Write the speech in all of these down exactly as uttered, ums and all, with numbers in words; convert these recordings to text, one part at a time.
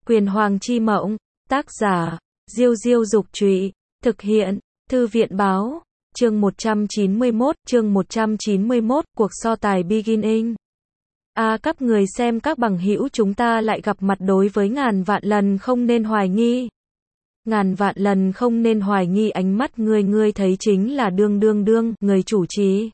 Quyền Hoàng chi mộng, tác giả, Diêu Diêu Dục Trụy, thực hiện, Thư viện Báo, chương một trăm chín mươi mốt, chương một trăm chín mươi mốt, cuộc so tài beginning. A à, các người xem các bằng hữu chúng ta lại gặp mặt đối với ngàn vạn lần không nên hoài nghi. Ngàn vạn lần không nên hoài nghi ánh mắt ngươi ngươi thấy chính là đương đương đương, người chủ trì.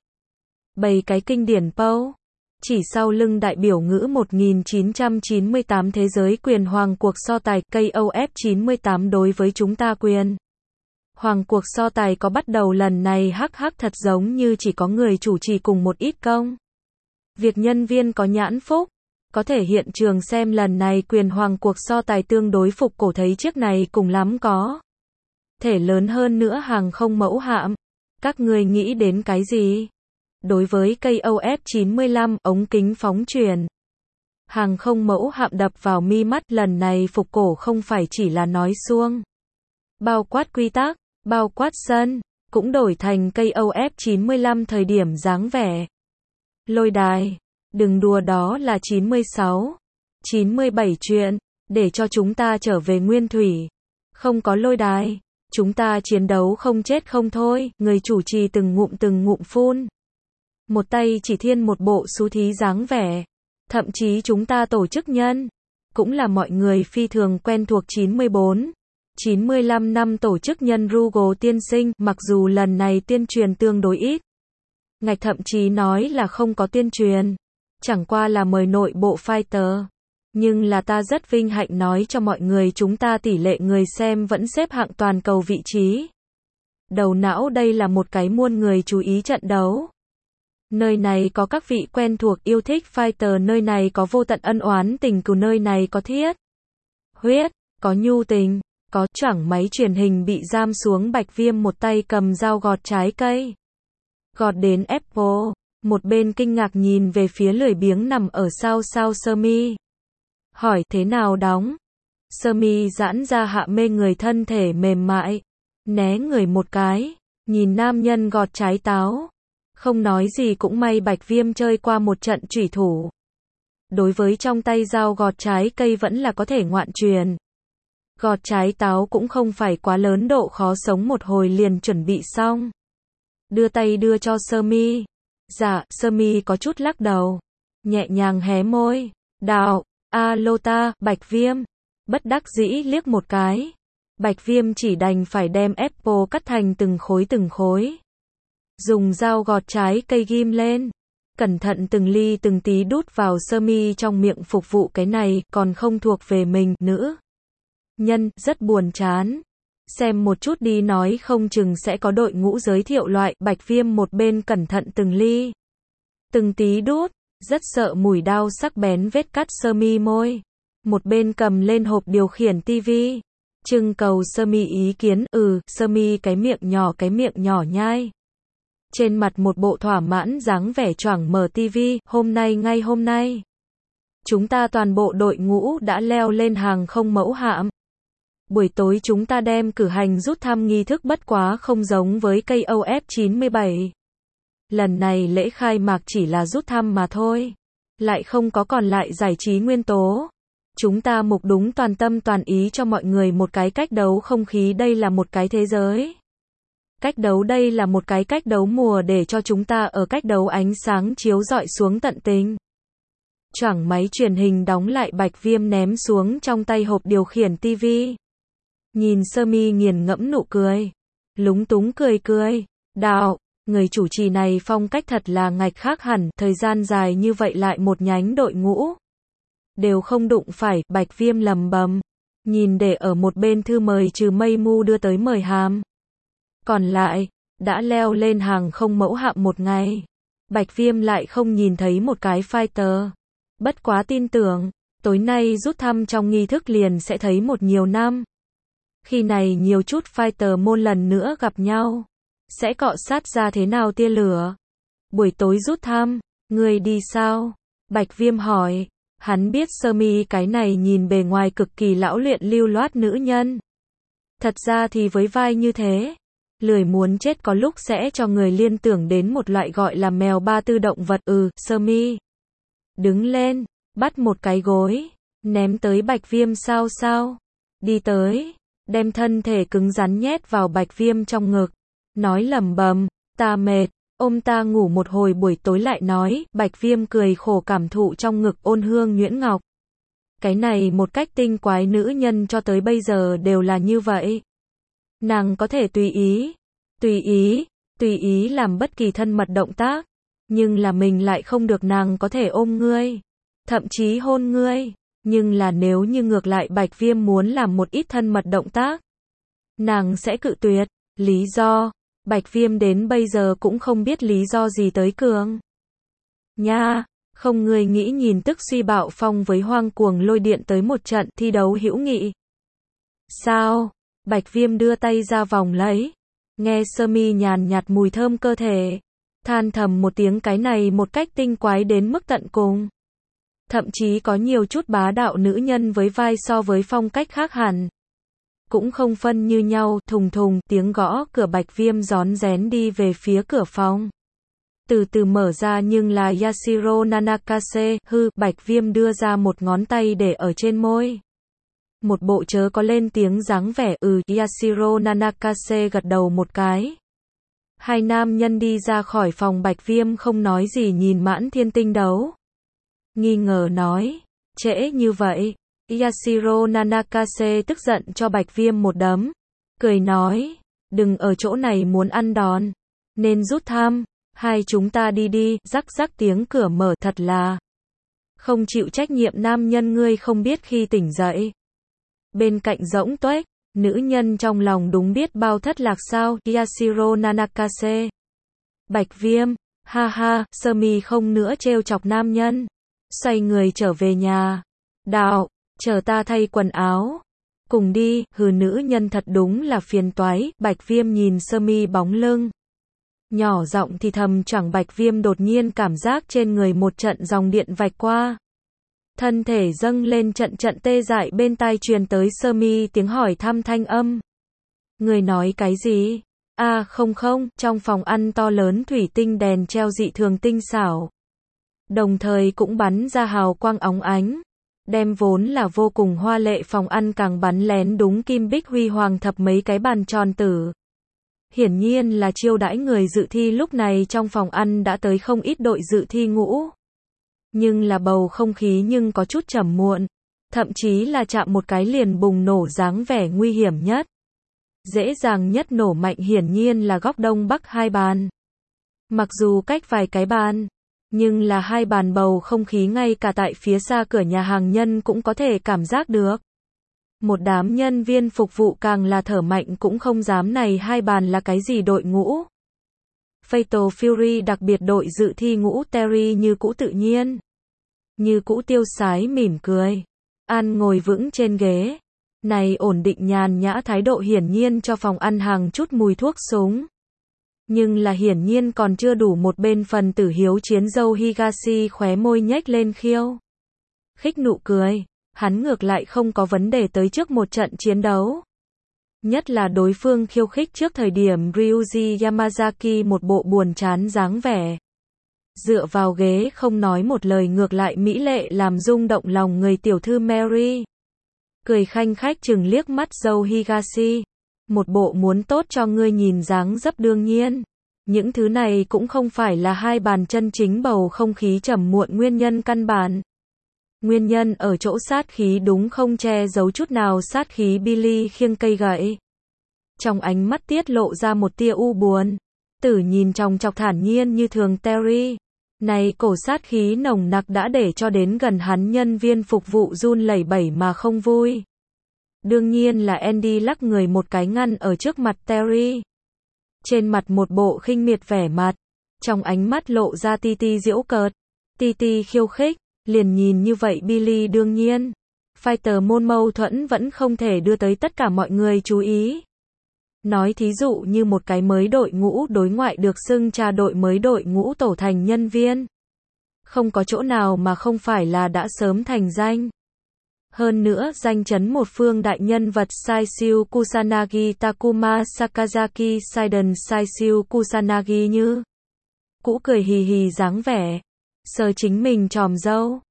Bày cái kinh điển Pâu. Chỉ sau lưng đại biểu ngữ một nghìn chín trăm chín mươi tám thế giới quyền hoàng cuộc so tài K O F chín mươi tám đối với chúng ta quyền. Hoàng cuộc so tài có bắt đầu lần này hắc hắc thật giống như chỉ có người chủ trì cùng một ít công. Việc nhân viên có nhãn phúc. Có thể hiện trường xem lần này quyền hoàng cuộc so tài tương đối phục cổ thấy chiếc này cùng lắm có. Thể lớn hơn nữa hàng không mẫu hạm. Các người nghĩ đến cái gì? Đối với K O F chín mươi lăm, ống kính phóng truyền. Hàng không mẫu hạm đập vào mi mắt lần này phục cổ không phải chỉ là nói suông. Bao quát quy tắc, bao quát sân, cũng đổi thành K O F chín mươi lăm thời điểm dáng vẻ. Lôi đài, đừng đùa đó là chín mươi sáu, chín mươi bảy chuyện, để cho chúng ta trở về nguyên thủy. Không có lôi đài, chúng ta chiến đấu không chết không thôi, người chủ trì từng ngụm từng ngụm phun. Một tay chỉ thiên một bộ xú thí dáng vẻ. Thậm chí chúng ta tổ chức nhân, cũng là mọi người phi thường quen thuộc chín mươi bốn, chín mươi lăm năm tổ chức nhân Rugo tiên sinh, mặc dù lần này tuyên truyền tương đối ít. Ngạch thậm chí nói là không có tuyên truyền. Chẳng qua là mời nội bộ fighter. Nhưng là ta rất vinh hạnh nói cho mọi người chúng ta tỷ lệ người xem vẫn xếp hạng toàn cầu vị trí. Đầu não đây là một cái muôn người chú ý trận đấu. Nơi này có các vị quen thuộc yêu thích fighter, nơi này có vô tận ân oán tình cừu, nơi này có thiết huyết, có nhu tình, có chẳng máy truyền hình bị giam xuống Bạch Viêm một tay cầm dao gọt trái cây. Gọt đến Apple, một bên kinh ngạc nhìn về phía lười biếng nằm ở sau sau sơ mi. Hỏi thế nào đóng? Sơ mi giãn ra hạ mê người thân thể mềm mại. Né người một cái, nhìn nam nhân gọt trái táo. Không nói gì cũng may Bạch Viêm chơi qua một trận chủy thủ. Đối với trong tay dao gọt trái cây vẫn là có thể ngoạn truyền. Gọt trái táo cũng không phải quá lớn độ khó, sống một hồi liền chuẩn bị xong. Đưa tay đưa cho sơ mi. Dạ, sơ mi có chút lắc đầu. Nhẹ nhàng hé môi. Đạo, alo ta, Bạch Viêm. Bất đắc dĩ liếc một cái. Bạch Viêm chỉ đành phải đem Apple cắt thành từng khối từng khối. Dùng dao gọt trái cây ghim lên. Cẩn thận từng ly từng tí đút vào sơ mi trong miệng, phục vụ cái này còn không thuộc về mình, nữ nhân, rất buồn chán. Xem một chút đi, nói không chừng sẽ có đội ngũ giới thiệu loại. Bạch Viêm một bên cẩn thận từng ly từng tí đút, rất sợ mùi đao sắc bén vết cắt sơ mi môi. Một bên cầm lên hộp điều khiển tivi, trưng cầu sơ mi ý kiến. Ừ, sơ mi cái miệng nhỏ cái miệng nhỏ nhai. Trên mặt một bộ thỏa mãn dáng vẻ choảng mở tivi. Hôm nay ngay hôm nay, chúng ta toàn bộ đội ngũ đã leo lên hàng không mẫu hạm. Buổi tối chúng ta đem cử hành rút thăm nghi thức, bất quá không giống với K O F chín mươi bảy. Lần này lễ khai mạc chỉ là rút thăm mà thôi. Lại không có còn lại giải trí nguyên tố. Chúng ta mục đúng toàn tâm toàn ý cho mọi người một cái cách đấu không khí, đây là một cái thế giới. Cách đấu đây là một cái cách đấu mùa để cho chúng ta ở cách đấu ánh sáng chiếu rọi xuống tận tình. Choảng máy truyền hình đóng lại, Bạch Viêm ném xuống trong tay hộp điều khiển tivi. Nhìn sơ mi nghiền ngẫm nụ cười. Lúng túng cười cười. Đạo, người chủ trì này phong cách thật là ngạch khác hẳn, thời gian dài như vậy lại một nhánh đội ngũ đều không đụng phải. Bạch Viêm lầm bầm. Nhìn để ở một bên thư mời trừ mây mu đưa tới mời hàm. Còn lại, đã leo lên hàng không mẫu hạm một ngày. Bạch Viêm lại không nhìn thấy một cái fighter. Bất quá tin tưởng, tối nay rút thăm trong nghi thức liền sẽ thấy một nhiều năm. Khi này nhiều chút fighter môn lần nữa gặp nhau. Sẽ cọ sát ra thế nào tia lửa. Buổi tối rút thăm, người đi sao? Bạch Viêm hỏi. Hắn biết sơ mi cái này nhìn bề ngoài cực kỳ lão luyện lưu loát nữ nhân. Thật ra thì với vai như thế, lười muốn chết có lúc sẽ cho người liên tưởng đến một loại gọi là mèo ba tư động vật. Ừ, sơ mi đứng lên, bắt một cái gối, Ném tới Bạch Viêm sao sao? Đi tới, đem thân thể cứng rắn nhét vào Bạch Viêm trong ngực, nói lẩm bẩm, ta mệt, ôm ta ngủ một hồi buổi tối lại nói, Bạch Viêm cười khổ cảm thụ trong ngực ôn hương nhuyễn ngọc. Cái này một cách tinh quái nữ nhân cho tới bây giờ đều là như vậy. Nàng có thể tùy ý, tùy ý, tùy ý làm bất kỳ thân mật động tác, nhưng là mình lại không được nàng có thể ôm ngươi, thậm chí hôn ngươi. Nhưng là nếu như ngược lại Bạch Viêm muốn làm một ít thân mật động tác, nàng sẽ cự tuyệt. Lý do, Bạch Viêm đến bây giờ cũng không biết lý do gì tới cường. Nha, không người nghĩ nhìn tức suy bạo phong với hoang cuồng lôi điện tới một trận thi đấu hữu nghị. Sao? Bạch Viêm đưa tay ra vòng lấy, nghe sơ mi nhàn nhạt mùi thơm cơ thể, than thầm một tiếng cái này một cách tinh quái đến mức tận cùng. Thậm chí có nhiều chút bá đạo nữ nhân với vai so với phong cách khác hẳn. Cũng không phân như nhau, thùng thùng, tiếng gõ cửa Bạch Viêm rón rén đi về phía cửa phòng. Từ từ mở ra nhưng là Yashiro Nanakase, hư, Bạch Viêm đưa ra một ngón tay để ở trên môi. Một bộ chớ có lên tiếng dáng vẻ, ừ, Yashiro Nanakase gật đầu một cái. Hai nam nhân đi ra khỏi phòng Bạch Viêm không nói gì nhìn Mãn Thiên Tinh đấu. Nghi ngờ nói, trễ như vậy. Yashiro Nanakase tức giận cho Bạch Viêm một đấm, cười nói, đừng ở chỗ này muốn ăn đòn, nên rút thăm, hai chúng ta đi đi, rắc rắc tiếng cửa mở thật là không chịu trách nhiệm nam nhân ngươi không biết khi tỉnh dậy. Bên cạnh rỗng tuếch, nữ nhân trong lòng đúng biết bao thất lạc sao, Yashiro Nanakase. Bạch Viêm, ha ha, sơ mi không nữa trêu chọc nam nhân, xoay người trở về nhà. Đạo, chờ ta thay quần áo. Cùng đi, hừ nữ nhân thật đúng là phiền toái, Bạch Viêm nhìn sơ mi bóng lưng. Nhỏ giọng thì thầm chẳng Bạch Viêm đột nhiên cảm giác trên người một trận dòng điện vạch qua. Thân thể dâng lên trận trận tê dại bên tai truyền tới sơ mi tiếng hỏi thăm thanh âm. Người nói cái gì? A à, không không, trong phòng ăn to lớn thủy tinh đèn treo dị thường tinh xảo. Đồng thời cũng bắn ra hào quang óng ánh. Đem vốn là vô cùng hoa lệ phòng ăn càng bắn lén đúng kim bích huy hoàng thập mấy cái bàn tròn tử. Hiển nhiên là chiêu đãi người dự thi lúc này trong phòng ăn đã tới không ít đội dự thi ngũ. Nhưng là bầu không khí nhưng có chút trầm muộn. Thậm chí là chạm một cái liền bùng nổ dáng vẻ nguy hiểm nhất. Dễ dàng nhất nổ mạnh hiển nhiên là góc đông bắc hai bàn. Mặc dù cách vài cái bàn, nhưng là hai bàn bầu không khí ngay cả tại phía xa cửa nhà hàng nhân cũng có thể cảm giác được. Một đám nhân viên phục vụ càng là thở mạnh cũng không dám này hai bàn là cái gì đội ngũ. Fatal Fury đặc biệt đội dự thi ngũ Terry như cũ tự nhiên. Như cũ tiêu sái mỉm cười. An ngồi vững trên ghế. Này ổn định nhàn nhã thái độ hiển nhiên cho phòng ăn hàng chút mùi thuốc súng. Nhưng là hiển nhiên còn chưa đủ một bên phần tử hiếu chiến dâu Higashi khóe môi nhếch lên khiêu khích nụ cười, hắn ngược lại không có vấn đề tới trước một trận chiến đấu. Nhất là đối phương khiêu khích trước thời điểm Ryuji Yamazaki một bộ buồn chán dáng vẻ. Dựa vào ghế không nói một lời ngược lại mỹ lệ làm rung động lòng người tiểu thư Mary. Cười khanh khách chừng liếc mắt dâu Higashi. Một bộ muốn tốt cho ngươi nhìn dáng dấp đương nhiên. Những thứ này cũng không phải là hai bàn chân chính bầu không khí trầm muộn nguyên nhân căn bản. Nguyên nhân ở chỗ sát khí đúng không che giấu chút nào sát khí Billy khiêng cây gậy. Trong ánh mắt tiết lộ ra một tia u buồn. Tử nhìn trong chọc thản nhiên như thường Terry. Này cổ sát khí nồng nặc đã để cho đến gần hắn nhân viên phục vụ run lẩy bẩy mà không vui. Đương nhiên là Andy lắc người một cái ngăn ở trước mặt Terry. Trên mặt một bộ khinh miệt vẻ mặt. Trong ánh mắt lộ ra ti ti giễu cợt. Ti ti khiêu khích. Liền nhìn như vậy Billy đương nhiên. Fighter môn mâu thuẫn vẫn không thể đưa tới tất cả mọi người chú ý. Nói thí dụ như một cái mới đội ngũ đối ngoại được xưng cha đội mới đội ngũ tổ thành nhân viên. Không có chỗ nào mà không phải là đã sớm thành danh. Hơn nữa danh chấn một phương đại nhân vật Saisyu Kusanagi Takuma Sakazaki Saiden Saisyu Kusanagi như cũ cười hì hì dáng vẻ. Sờ chính mình tròm dâu.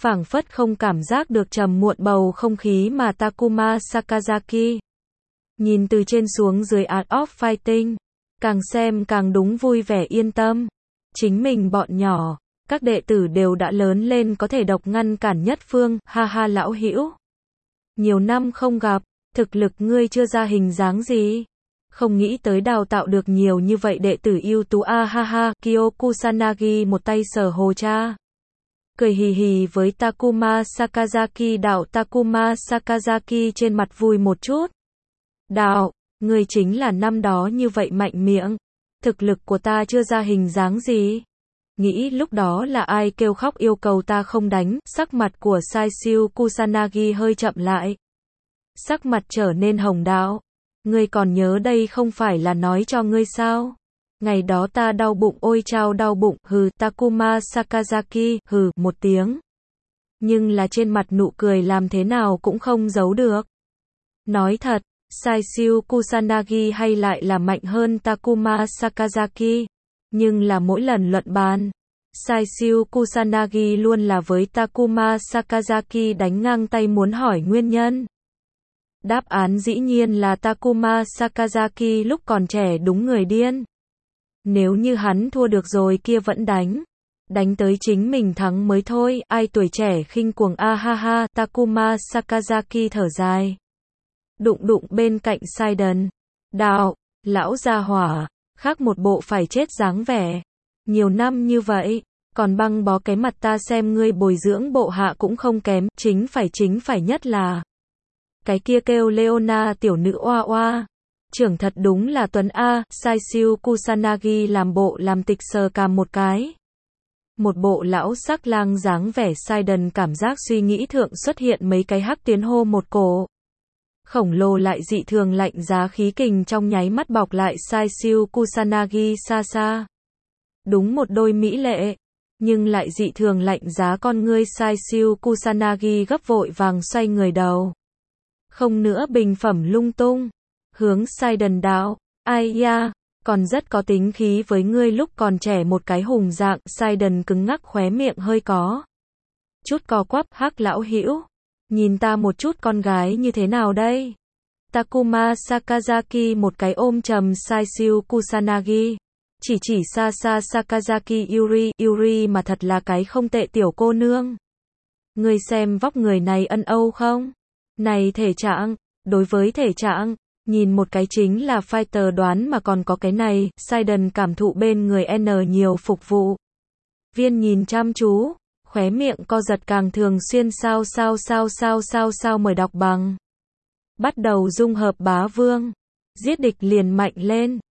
phảng phất không cảm giác được trầm muộn bầu không khí mà Takuma Sakazaki. Nhìn từ trên xuống dưới Art of Fighting, càng xem càng đúng vui vẻ yên tâm. Chính mình bọn nhỏ, các đệ tử đều đã lớn lên có thể độc ngăn cản nhất phương, ha ha lão hữu. Nhiều năm không gặp, thực lực ngươi chưa ra hình dáng gì. Không nghĩ tới đào tạo được nhiều như vậy đệ tử ưu tú a ha ha, Kyo Kusanagi một tay sờ hồ cha. Cười hì hì với Takuma Sakazaki đạo Takuma Sakazaki trên mặt vui một chút. Đạo, ngươi chính là năm đó như vậy mạnh miệng. Thực lực của ta chưa ra hình dáng gì. Nghĩ lúc đó là ai kêu khóc yêu cầu ta không đánh, sắc mặt của Saisyu Kusanagi hơi chậm lại. Sắc mặt trở nên hồng đạo. Ngươi còn nhớ đây không phải là nói cho ngươi sao? Ngày đó ta đau bụng ôi chao đau bụng, hừ, Takuma Sakazaki, hừ, một tiếng. Nhưng là trên mặt nụ cười làm thế nào cũng không giấu được. Nói thật, Saisyu Kusanagi hay lại là mạnh hơn Takuma Sakazaki. Nhưng là mỗi lần luận bàn, Saisyu Kusanagi luôn là với Takuma Sakazaki đánh ngang tay muốn hỏi nguyên nhân. Đáp án dĩ nhiên là Takuma Sakazaki lúc còn trẻ đúng người điên. Nếu như hắn thua được rồi kia vẫn đánh. Đánh tới chính mình thắng mới thôi, ai tuổi trẻ khinh cuồng a ha ha, Takuma Sakazaki thở dài. Đụng đụng bên cạnh Saiden. Đạo, lão gia hỏa, khác một bộ phải chết dáng vẻ. Nhiều năm như vậy, còn băng bó cái mặt ta xem ngươi bồi dưỡng bộ hạ cũng không kém, chính phải chính phải nhất là. Cái kia kêu Leona tiểu nữ oa oa. Trưởng thật đúng là Tuấn A, Saisyu Kusanagi làm bộ làm tịch sờ cằm một cái. Một bộ lão sắc lang dáng vẻ Saiden cảm giác suy nghĩ thượng xuất hiện mấy cái hắc tiến hô một cổ. Khổng lồ lại dị thường lạnh giá khí kình trong nháy mắt bọc lại Saisyu Kusanagi xa xa. Đúng một đôi mỹ lệ, nhưng lại dị thường lạnh giá con ngươi Saisyu Kusanagi gấp vội vàng xoay người đầu. Không nữa bình phẩm lung tung. Hướng Saiden đạo, ai ya, còn rất có tính khí với ngươi lúc còn trẻ một cái hùng dạng. Saiden cứng ngắc khóe miệng hơi có chút co quắp, hắc lão hữu. Nhìn ta một chút con gái như thế nào đây? Takuma Sakazaki một cái ôm trầm Saisyu Kusanagi. Chỉ chỉ xa xa Sakazaki Yuri, Yuri mà thật là cái không tệ tiểu cô nương. Ngươi xem vóc người này ân âu không? Này thể trạng, đối với thể trạng, nhìn một cái chính là fighter đoán mà còn có cái này, Saiden cảm thụ bên người N nhiều phục vụ. Viên nhìn chăm chú, khóe miệng co giật càng thường xuyên sao sao sao sao sao sao mời đọc bằng. Bắt đầu dung hợp bá vương. Giết địch liền mạnh lên.